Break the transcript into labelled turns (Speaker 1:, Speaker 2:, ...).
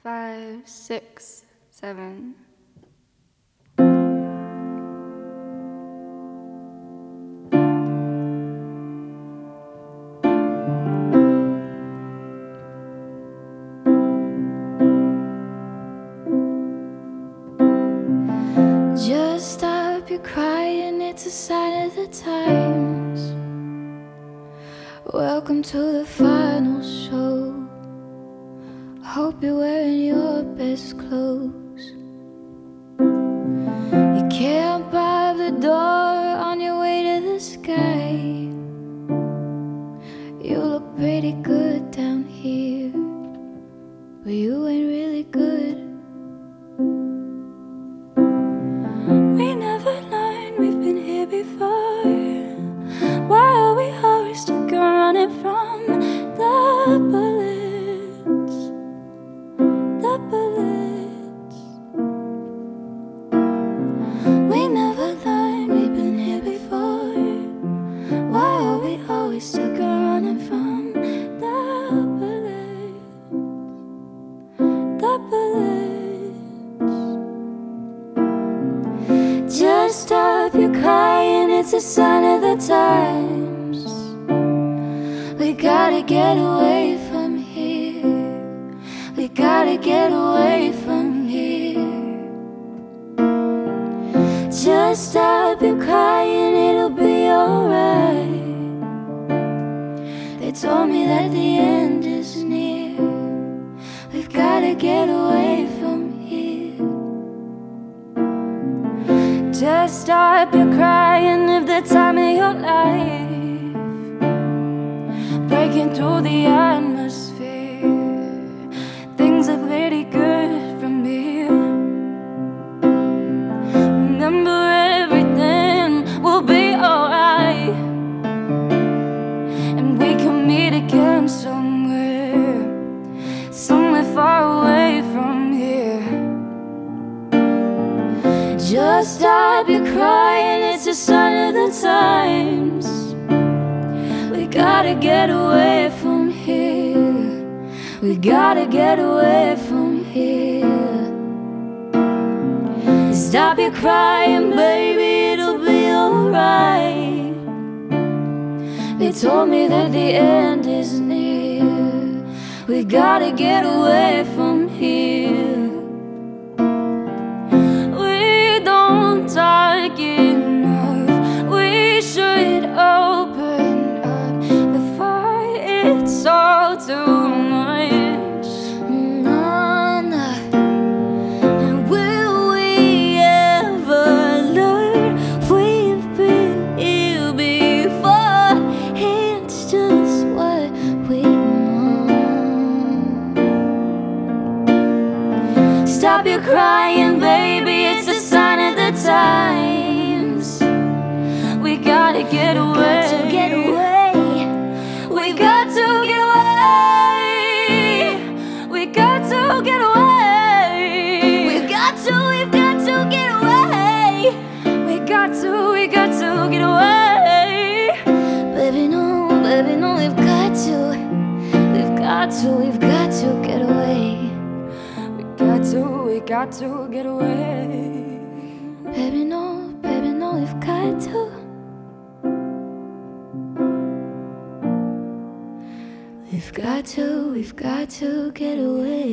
Speaker 1: 5, 6, 7. Just stop your crying, it's a sign of the times. Welcome to the final show. Hope you're wearing your best clothes. You can't buy the door on your way to the sky. You look pretty good down here, but you ain't really good. We never learned we've been here before. Why are we always stuck running from the bullets? The bullets. We never learned we've been here before. Why are we always stuck running from the bullets? The bullets. Just stop your crying, it's a sign of the times. We gotta get away from here. We gotta get away from here. Just stop your crying, it'll be alright. They told me that the end is near. We've gotta get away from here. Just stop your crying, live the time of your life. Breaking through the atmosphere. Things are pretty good from here. Remember, everything will be alright, and we can meet again somewhere, somewhere far away from here. Just stop your crying, it's a sign of the times. We gotta get away from here. We gotta get away from here. Stop your crying, baby, it'll be alright. They told me that the end is near. We gotta get away from here. We don't talk enough. We should open up before it's all too much. No, no. And will we ever learn? We've been here before. It's just what we know. Stop your crying, baby, it's a sign of the times. We gotta get away. Got to get away. We got to get away. We got to get away. We've got to get away. We got to get away. Baby, no, we've got to. We've got to get away. We got to get away. Baby, no, we've got to. We've got to get away.